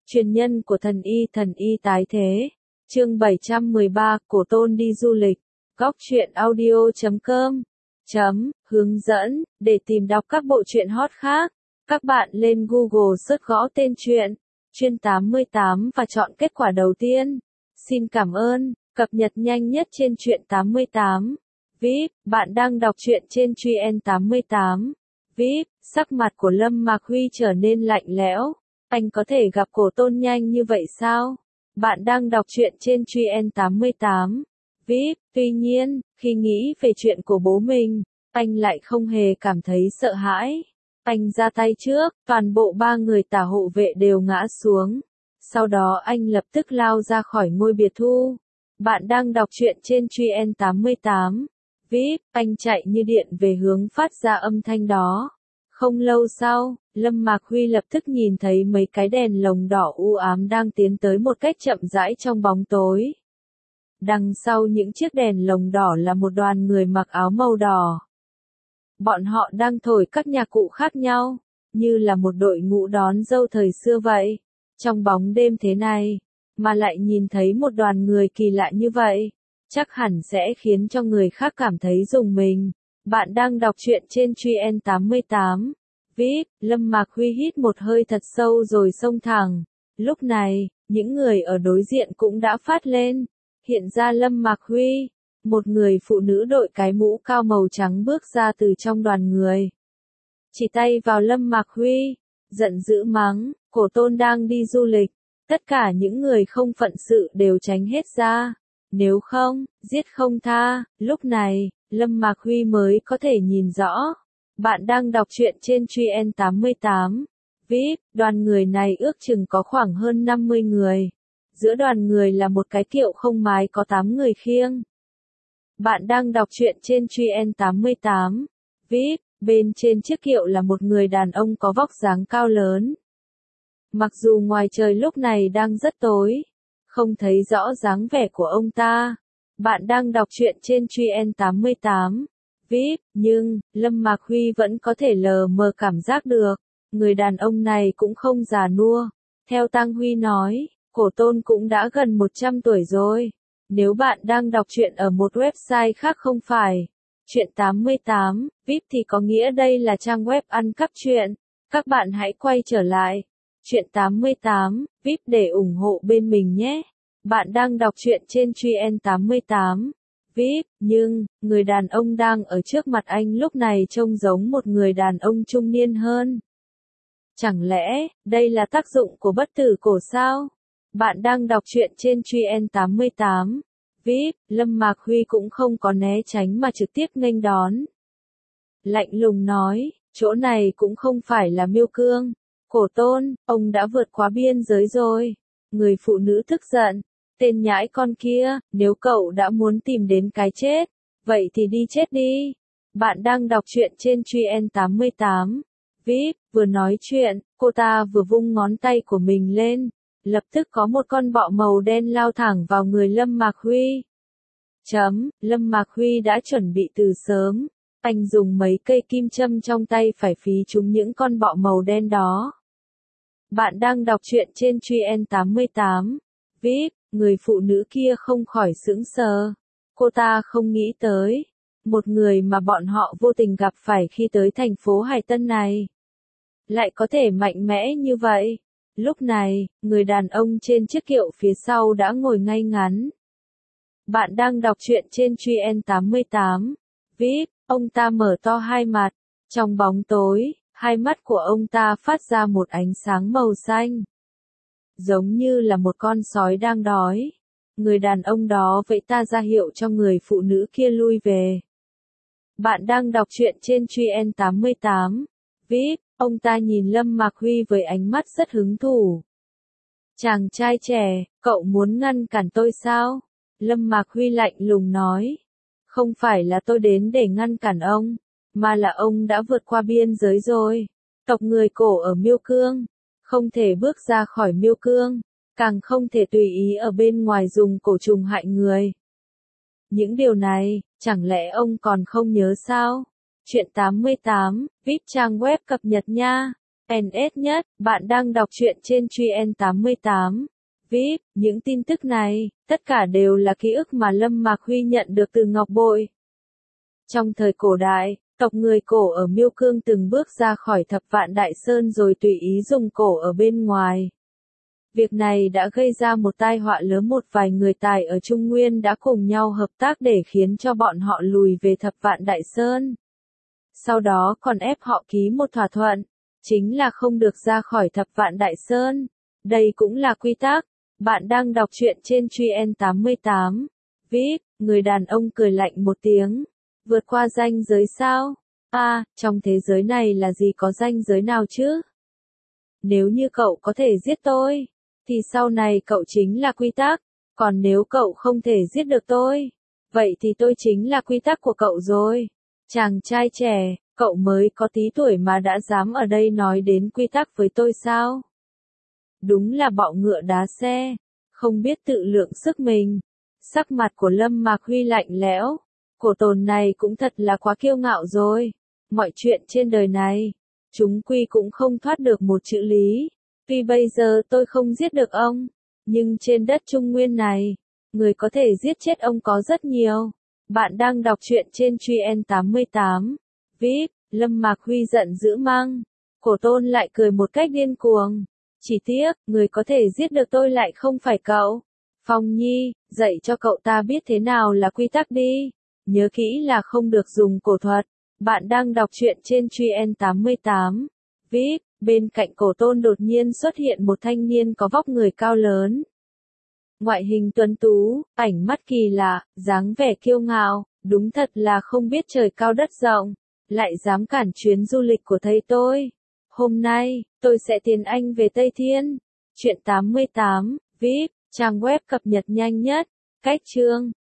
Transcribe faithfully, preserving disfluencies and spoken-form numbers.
Truyền nhân của thần y thần y tái thế. Chương bảy trăm mười ba, Cổ Tôn đi du lịch. Góc truyện audio chấm com chấm hướng dẫn để tìm đọc các bộ truyện hot khác. Các bạn lên Google search gõ tên truyện Chuyên tám mươi tám và chọn kết quả đầu tiên. Xin cảm ơn. Cập nhật nhanh nhất trên truyện tám mươi tám. vê i pê, bạn đang đọc truyện trên truyện tám mươi tám. vê i pê, sắc mặt của Lâm Mạc Huy trở nên lạnh lẽo. Anh có thể gặp Cổ Tôn nhanh như vậy sao? Bạn đang đọc truyện trên truyện tám mươi tám. vê i pê, tuy nhiên, khi nghĩ về chuyện của bố mình, anh lại không hề cảm thấy sợ hãi. Anh ra tay trước, toàn bộ ba người tả hộ vệ đều ngã xuống. Sau đó anh lập tức lao ra khỏi ngôi biệt thự. Bạn đang đọc truyện trên truyện tám mươi tám. vê i pê, anh chạy như điện về hướng phát ra âm thanh đó. Không lâu sau, Lâm Mạc Huy lập tức nhìn thấy mấy cái đèn lồng đỏ u ám đang tiến tới một cách chậm rãi trong bóng tối. Đằng sau những chiếc đèn lồng đỏ là một đoàn người mặc áo màu đỏ. Bọn họ đang thổi các nhạc cụ khác nhau, như là một đội ngũ đón dâu thời xưa vậy. Trong bóng đêm thế này, mà lại nhìn thấy một đoàn người kỳ lạ như vậy, chắc hẳn sẽ khiến cho người khác cảm thấy rùng mình. Bạn đang đọc truyện trên truyện tám mươi tám. vê i pê, Lâm Mạc Huy hít một hơi thật sâu rồi xông thẳng. Lúc này, những người ở đối diện cũng đã phát lên. Hiện ra Lâm Mạc Huy, một người phụ nữ đội cái mũ cao màu trắng bước ra từ trong đoàn người. Chỉ tay vào Lâm Mạc Huy, giận dữ mắng, Cổ Tôn đang đi du lịch. Tất cả những người không phận sự đều tránh hết ra. Nếu không, giết không tha. Lúc này, Lâm Mạc Huy mới có thể nhìn rõ. Bạn đang đọc truyện trên truyện tám mươi tám. vê i pê, đoàn người này ước chừng có khoảng hơn năm mươi người. Giữa đoàn người là một cái kiệu không mái có tám người khiêng. Bạn đang đọc truyện trên truyện tám mươi tám. vê i pê, bên trên chiếc kiệu là một người đàn ông có vóc dáng cao lớn. Mặc dù ngoài trời lúc này đang rất tối, không thấy rõ dáng vẻ của ông ta. Bạn đang đọc truyện trên truyện tám mươi tám. vê i pê, nhưng, Lâm Mạc Huy vẫn có thể lờ mờ cảm giác được. Người đàn ông này cũng không già nua. Theo Tăng Huy nói, Cổ Tôn cũng đã gần một trăm tuổi rồi. Nếu bạn đang đọc truyện ở một website khác không phải Truyện tám mươi tám, vê i pê thì có nghĩa đây là trang web ăn cắp truyện. Các bạn hãy quay trở lại Truyện tám mươi tám, vê i pê để ủng hộ bên mình nhé. Bạn đang đọc truyện trên truyện tám mươi tám. vê i pê, nhưng, người đàn ông đang ở trước mặt anh lúc này trông giống một người đàn ông trung niên hơn. Chẳng lẽ, đây là tác dụng của bất tử cổ sao? Bạn đang đọc truyện trên truyện tám mươi tám. vê i pê, Lâm Mạc Huy cũng không có né tránh mà trực tiếp nghênh đón. Lạnh lùng nói, chỗ này cũng không phải là Miêu Cương. Cổ Tôn, ông đã vượt quá biên giới rồi. Người phụ nữ tức giận. Tên nhãi con kia, nếu cậu đã muốn tìm đến cái chết, vậy thì đi chết đi. Bạn đang đọc truyện trên truyện tám mươi tám. vê i pê, vừa nói chuyện, cô ta vừa vung ngón tay của mình lên. Lập tức có một con bọ màu đen lao thẳng vào người Lâm Mạc Huy. Chấm, Lâm Mạc Huy đã chuẩn bị từ sớm. Anh dùng mấy cây kim châm trong tay phải phí trúng những con bọ màu đen đó. Bạn đang đọc truyện trên truyện tám mươi tám. vê i pê, người phụ nữ kia không khỏi sững sờ. Cô ta không nghĩ tới. Một người mà bọn họ vô tình gặp phải khi tới thành phố Hải Tân này. Lại có thể mạnh mẽ như vậy. Lúc này, người đàn ông trên chiếc kiệu phía sau đã ngồi ngay ngắn. Bạn đang đọc truyện trên truyện tám mươi tám. vê i pê, ông ta mở to hai mặt. Trong bóng tối, hai mắt của ông ta phát ra một ánh sáng màu xanh. Giống như là một con sói đang đói. Người đàn ông đó vẫy ta ra hiệu cho người phụ nữ kia lui về. Bạn đang đọc truyện trên truyện tám mươi tám. vê i pê, ông ta nhìn Lâm Mạc Huy với ánh mắt rất hứng thú. Chàng trai trẻ, cậu muốn ngăn cản tôi sao? Lâm Mạc Huy lạnh lùng nói. Không phải là tôi đến để ngăn cản ông, mà là ông đã vượt qua biên giới rồi. Tộc người cổ ở Miêu Cương, không thể bước ra khỏi Miêu Cương, càng không thể tùy ý ở bên ngoài dùng cổ trùng hại người. Những điều này, chẳng lẽ ông còn không nhớ sao? Truyện tám mươi tám, vê i pê trang web cập nhật nha. en ét nhất, bạn đang đọc truyện trên Truy En tám mươi tám. vê i pê, những tin tức này, tất cả đều là ký ức mà Lâm Mạc Huy nhận được từ Ngọc Bội. Trong thời cổ đại, tộc người cổ ở Miêu Cương từng bước ra khỏi Thập Vạn Đại Sơn rồi tùy ý dùng cổ ở bên ngoài. Việc này đã gây ra một tai họa lớn, một vài người tài ở Trung Nguyên đã cùng nhau hợp tác để khiến cho bọn họ lùi về Thập Vạn Đại Sơn. Sau đó còn ép họ ký một thỏa thuận, chính là không được ra khỏi Thập Vạn Đại Sơn. Đây cũng là quy tắc. Bạn đang đọc truyện trên Truy En tám mươi tám. vê i pê, người đàn ông cười lạnh một tiếng. Vượt qua ranh giới sao? A, à, trong thế giới này là gì có ranh giới nào chứ? Nếu như cậu có thể giết tôi, thì sau này cậu chính là quy tắc. Còn nếu cậu không thể giết được tôi, vậy thì tôi chính là quy tắc của cậu rồi. Chàng trai trẻ, cậu mới có tí tuổi mà đã dám ở đây nói đến quy tắc với tôi sao? Đúng là bọ ngựa đá xe, không biết tự lượng sức mình. Sắc mặt của Lâm Mạc Huy lạnh lẽo. Cổ tồn này cũng thật là quá kiêu ngạo rồi. Mọi chuyện trên đời này, chúng quy cũng không thoát được một chữ lý. Tuy bây giờ tôi không giết được ông, nhưng trên đất Trung Nguyên này, người có thể giết chết ông có rất nhiều. Bạn đang đọc truyện trên Truy En tám mươi tám. vê i pê, Lâm Mạc Huy giận dữ mang. Cổ tôn lại cười một cách điên cuồng. Chỉ tiếc, người có thể giết được tôi lại không phải cậu. Phong Nhi, dạy cho cậu ta biết thế nào là quy tắc đi. Nhớ kỹ là không được dùng cổ thuật. Bạn đang đọc truyện trên Truy En tám mươi tám. vê i pê, bên cạnh cổ tôn đột nhiên xuất hiện một thanh niên có vóc người cao lớn. Ngoại hình tuấn tú, ảnh mắt kỳ lạ, dáng vẻ kiêu ngạo, đúng thật là không biết trời cao đất rộng. Lại dám cản chuyến du lịch của thầy tôi. Hôm nay, tôi sẽ tiến anh về Tây Thiên. Truyện tám mươi tám, vê i pê, trang web cập nhật nhanh nhất. Cách chương